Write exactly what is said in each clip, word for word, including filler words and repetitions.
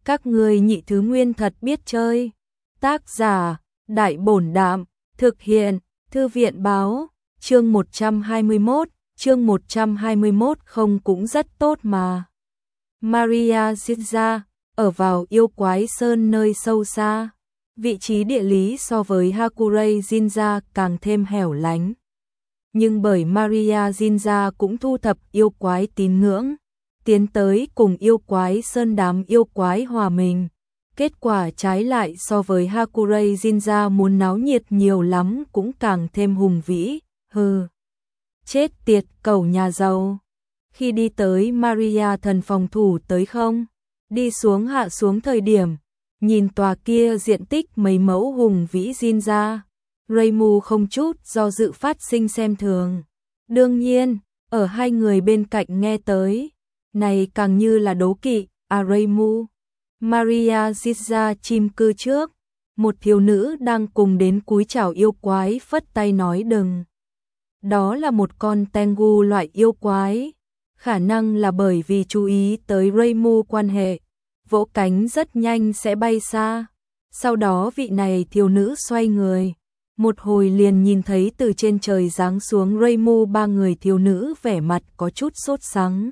Các ngươi nhị thứ nguyên thật biết chơi. Tác giả, Đại Bổn Đạm, thực hiện, Thư viện Báo, chương một trăm hai mươi mốt, chương một trăm hai mươi mốt không cũng rất tốt mà. Maria Zinza, ở vào yêu quái sơn nơi sâu xa, vị trí địa lý so với Hakurei Zinza càng thêm hẻo lánh. Nhưng bởi Maria Zinza cũng thu thập yêu quái tín ngưỡng, tiến tới cùng yêu quái sơn đám yêu quái hòa mình. Kết quả trái lại so với Hakurei Zinza muốn náo nhiệt nhiều lắm cũng càng thêm hùng vĩ, hừ. Chết tiệt cẩu nhà giàu. Khi đi tới Maria thần phòng thủ tới không, đi xuống hạ xuống thời điểm, nhìn tòa kia diện tích mấy mẫu hùng vĩ Zinza, Reimu không chút do dự phát sinh xem thường. Đương nhiên, ở hai người bên cạnh nghe tới, này càng như là đố kỵ, à Reimu. Maria Zinza chim cư trước, một thiếu nữ đang cùng đến cúi chào yêu quái phất tay nói đừng. Đó là một con Tengu loại yêu quái, khả năng là bởi vì chú ý tới Reimu quan hệ, vỗ cánh rất nhanh sẽ bay xa. Sau đó vị này thiếu nữ xoay người, một hồi liền nhìn thấy từ trên trời giáng xuống Reimu ba người thiếu nữ vẻ mặt có chút sốt sắng.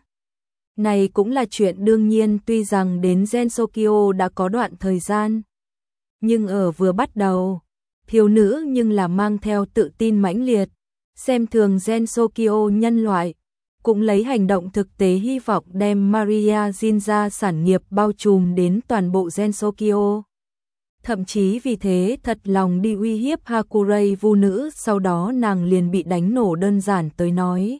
Này cũng là chuyện đương nhiên, tuy rằng đến Gensokyo đã có đoạn thời gian, nhưng ở vừa bắt đầu, thiếu nữ nhưng là mang theo tự tin mãnh liệt, xem thường Gensokyo nhân loại, cũng lấy hành động thực tế hy vọng đem Maria Zinza sản nghiệp bao trùm đến toàn bộ Gensokyo. Thậm chí vì thế thật lòng đi uy hiếp Hakurei vu nữ, sau đó nàng liền bị đánh nổ đơn giản tới nói.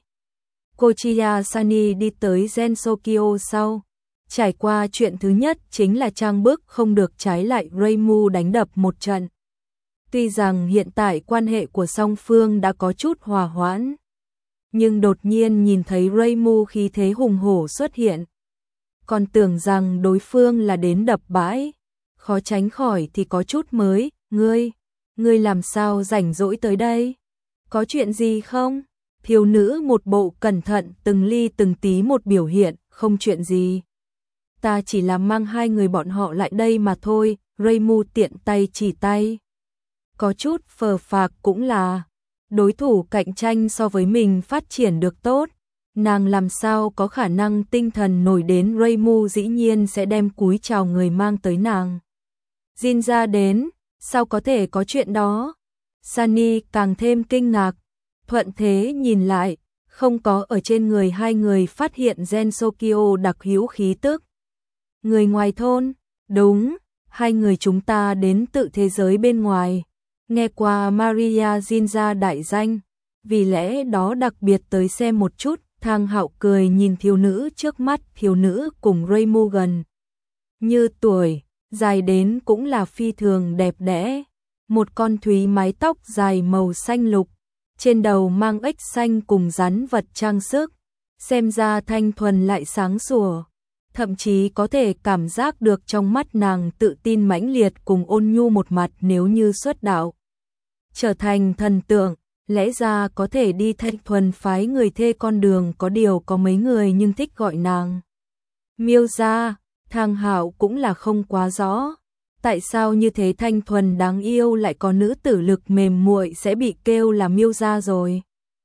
Kochiya Sani đi tới Gensokyo sau, trải qua chuyện thứ nhất chính là trang bức không được trái lại Reimu đánh đập một trận. Tuy rằng hiện tại quan hệ của song phương đã có chút hòa hoãn, nhưng đột nhiên nhìn thấy Reimu khí thế hùng hổ xuất hiện, còn tưởng rằng đối phương là đến đập bãi, khó tránh khỏi thì có chút mới, ngươi, ngươi làm sao rảnh rỗi tới đây? Có chuyện gì không? Thiếu nữ một bộ cẩn thận từng ly từng tí một biểu hiện, không chuyện gì. Ta chỉ là mang hai người bọn họ lại đây mà thôi, Reimu tiện tay chỉ tay. Có chút phờ phạc cũng là, đối thủ cạnh tranh so với mình phát triển được tốt, nàng làm sao có khả năng tinh thần nổi đến Reimu dĩ nhiên sẽ đem cúi chào người mang tới nàng. Zinza đến, sao có thể có chuyện đó? Sani càng thêm kinh ngạc, thuận thế nhìn lại, không có ở trên người hai người phát hiện Gensokyo đặc hữu khí tức. Người ngoài thôn, đúng, hai người chúng ta đến tự thế giới bên ngoài, nghe qua Maria Zinza đại danh, vì lẽ đó đặc biệt tới xem một chút. Thang Hạo cười nhìn thiếu nữ trước mắt, thiếu nữ cùng Reimu gần như tuổi, dài đến cũng là phi thường đẹp đẽ, một con thúy mái tóc dài màu xanh lục, trên đầu mang ếch xanh cùng rắn vật trang sức, xem ra thanh thuần lại sáng sủa, thậm chí có thể cảm giác được trong mắt nàng tự tin mãnh liệt cùng ôn nhu một mặt. Nếu như xuất đạo trở thành thần tượng, lẽ ra có thể đi thanh thuần phái người thê con đường, có điều có mấy người nhưng thích gọi nàng Miêu gia. Thang Hạo cũng là không quá rõ, tại sao như thế thanh thuần đáng yêu lại có nữ tử lực mềm muội sẽ bị kêu là Miêu gia rồi.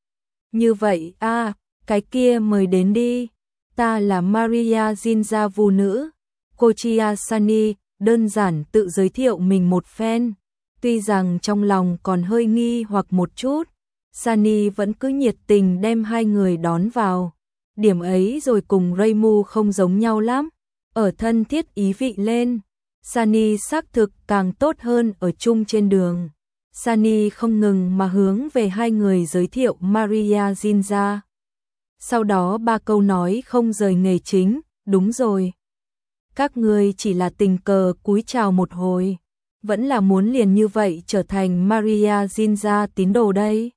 Như vậy a, à, cái kia mời đến đi, ta là Maria Zinza vu nữ. Kochiya Sani đơn giản tự giới thiệu mình một phen, tuy rằng trong lòng còn hơi nghi hoặc một chút, Sani vẫn cứ nhiệt tình đem hai người đón vào. Điểm ấy rồi cùng Reimu không giống nhau lắm, ở thân thiết ý vị lên, Sani xác thực càng tốt hơn ở chung trên đường. Sani không ngừng mà hướng về hai người giới thiệu Maria Zinza. Sau đó ba câu nói không rời nghề chính, đúng rồi. Các ngươi chỉ là tình cờ cúi chào một hồi, vẫn là muốn liền như vậy trở thành Maria Zinza tín đồ đây.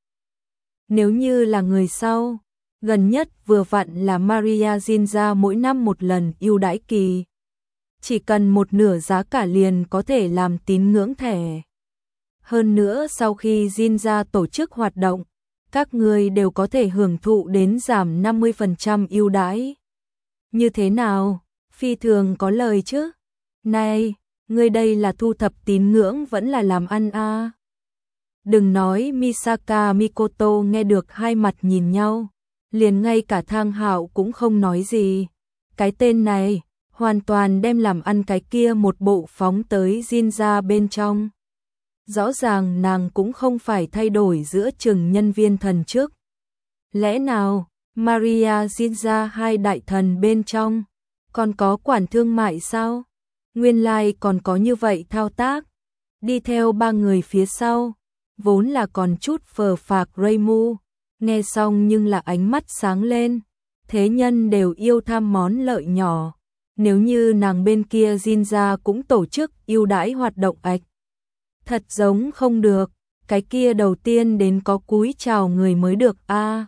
Nếu như là người sau, gần nhất vừa vặn là Maria Zinza mỗi năm một lần ưu đãi kỳ. Chỉ cần một nửa giá cả liền có thể làm tín ngưỡng thẻ. Hơn nữa sau khi Zinza tổ chức hoạt động, các người đều có thể hưởng thụ đến giảm năm mươi phần trăm ưu đãi. Như thế nào? Phi thường có lời chứ? Này, ngươi đây là thu thập tín ngưỡng vẫn là làm ăn a? À? Đừng nói Misaka Mikoto nghe được hai mặt nhìn nhau, liền ngay cả Thang Hạo cũng không nói gì. Cái tên này hoàn toàn đem làm ăn cái kia một bộ phóng tới Jinja bên trong. Rõ ràng nàng cũng không phải thay đổi giữa chừng nhân viên thần chức. Lẽ nào Maria Jinja hai đại thần bên trong còn có quản thương mại sao? Nguyên lai like còn có như vậy thao tác. Đi theo ba người phía sau, vốn là còn chút phờ phạc Reimu, nghe xong nhưng là ánh mắt sáng lên. Thế nhân đều yêu tham món lợi nhỏ. Nếu như nàng bên kia Jinja cũng tổ chức ưu đãi hoạt động ạch. Thật giống không được, cái kia đầu tiên đến có cúi chào người mới được a. À,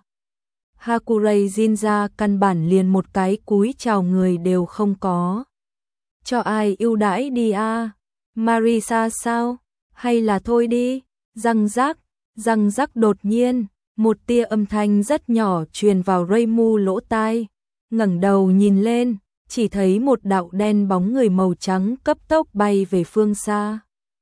Hakurei Jinja căn bản liền một cái cúi chào người đều không có. Cho ai ưu đãi đi a? À? Marisa sao? Hay là thôi đi? Răng rắc, răng rắc đột nhiên, một tia âm thanh rất nhỏ truyền vào Reimu lỗ tai. Ngẩng đầu nhìn lên, chỉ thấy một đạo đen bóng người màu trắng cấp tốc bay về phương xa.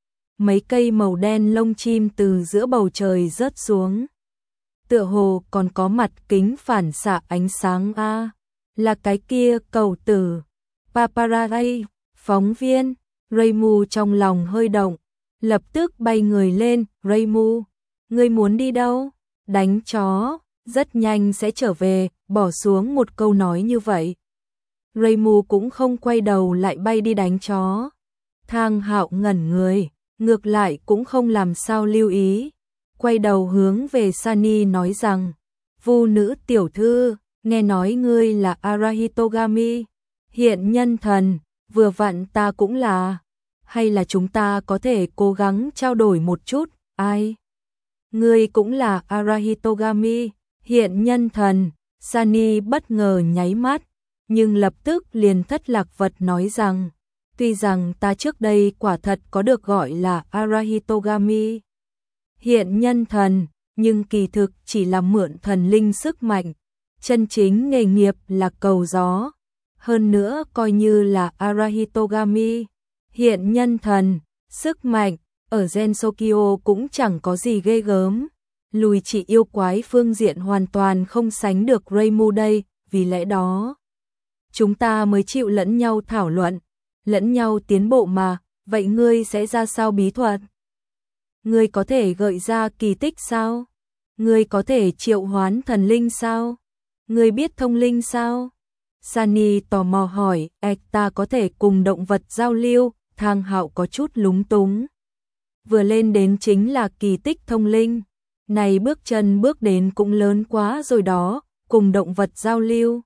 Mấy cây màu đen lông chim từ giữa bầu trời rớt xuống. Tựa hồ còn có mặt kính phản xạ ánh sáng a, à, là cái kia cầu tử. Paparazzi, phóng viên. Reimu trong lòng hơi động, lập tức bay người lên. Reimu, ngươi muốn đi đâu? Đánh chó, rất nhanh sẽ trở về, bỏ xuống một câu nói như vậy. Reimu cũng không quay đầu lại bay đi đánh chó. Thang Hạo ngẩn người, ngược lại cũng không làm sao lưu ý. Quay đầu hướng về Sunny nói rằng, Vu nữ tiểu thư, nghe nói ngươi là Arahitogami, hiện nhân thần, vừa vặn ta cũng là. Hay là chúng ta có thể cố gắng trao đổi một chút, ai? Ngươi cũng là Arahitogami, hiện nhân thần. Sunny bất ngờ nháy mắt, nhưng lập tức liền thất lạc vật nói rằng, tuy rằng ta trước đây quả thật có được gọi là Arahitogami, hiện nhân thần, nhưng kỳ thực chỉ là mượn thần linh sức mạnh, chân chính nghề nghiệp là cầu gió. Hơn nữa coi như là Arahitogami, hiện nhân thần, sức mạnh, ở Gensokyo cũng chẳng có gì ghê gớm. Lùi chỉ yêu quái phương diện hoàn toàn không sánh được Reimu đây, vì lẽ đó chúng ta mới chịu lẫn nhau thảo luận, lẫn nhau tiến bộ mà. Vậy ngươi sẽ ra sao bí thuật? Ngươi có thể gợi ra kỳ tích sao? Ngươi có thể triệu hoán thần linh sao? Ngươi biết thông linh sao? Sunny tò mò hỏi. Ếch, ta có thể cùng động vật giao lưu. Thang Hạo có chút lúng túng. Vừa lên đến chính là kỳ tích thông linh. Này bước chân bước đến cũng lớn quá rồi đó, cùng động vật giao lưu.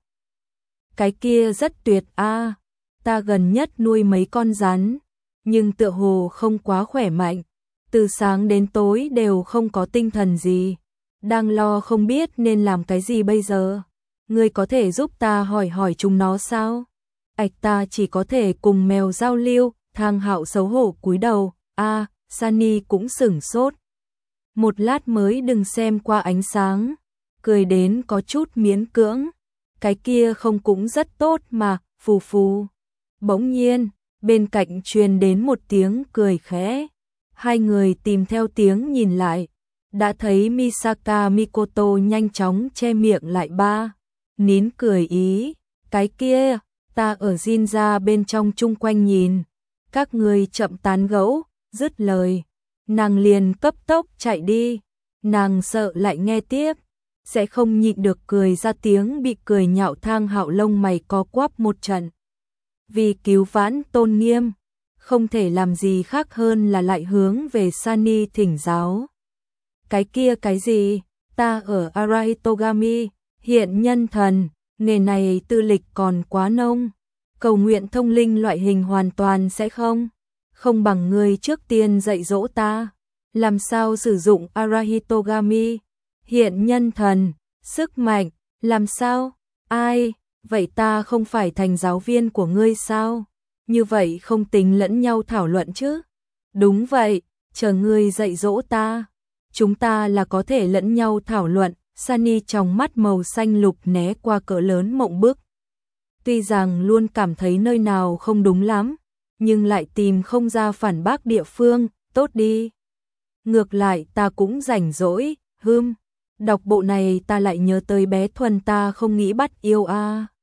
Cái kia rất tuyệt a, à, ta gần nhất nuôi mấy con rắn, nhưng tựa hồ không quá khỏe mạnh, từ sáng đến tối đều không có tinh thần gì, đang lo không biết nên làm cái gì bây giờ. Ngươi có thể giúp ta hỏi hỏi chúng nó sao? Ảch, ta chỉ có thể cùng mèo giao lưu. Thang Hạo xấu hổ cúi đầu. A, à, Sunny cũng sửng sốt. Một lát mới đừng xem qua ánh sáng, cười đến có chút miễn cưỡng. Cái kia không cũng rất tốt mà, phù phù. Bỗng nhiên, bên cạnh truyền đến một tiếng cười khẽ. Hai người tìm theo tiếng nhìn lại, đã thấy Misaka Mikoto nhanh chóng che miệng lại ba. Nín cười ý, cái kia, ta ở Jinja bên trong chung quanh nhìn. Các người chậm tán gẫu, dứt lời. Nàng liền cấp tốc chạy đi, nàng sợ lại nghe tiếp, sẽ không nhịn được cười ra tiếng, bị cười nhạo. Thang Hạo lông mày co quắp một trận. Vì cứu vãn tôn nghiêm, không thể làm gì khác hơn là lại hướng về Sunny thỉnh giáo. Cái kia cái gì? Ta ở Arahitogami, hiện nhân thần, nghề này tư lịch còn quá nông, cầu nguyện thông linh loại hình hoàn toàn sẽ không. Không bằng ngươi trước tiên dạy dỗ ta, làm sao sử dụng Arahitogami, hiện nhân thần, sức mạnh, làm sao? Ai? Vậy ta không phải thành giáo viên của ngươi sao? Như vậy không tính lẫn nhau thảo luận chứ? Đúng vậy, chờ ngươi dạy dỗ ta, chúng ta là có thể lẫn nhau thảo luận. Sunny trong mắt màu xanh lục né qua cỡ lớn mộng bức. Tuy rằng luôn cảm thấy nơi nào không đúng lắm, nhưng lại tìm không ra phản bác địa phương, tốt đi. Ngược lại ta cũng rảnh rỗi, hưm, đọc bộ này ta lại nhớ tới bé Thuần ta không nghĩ bắt yêu a.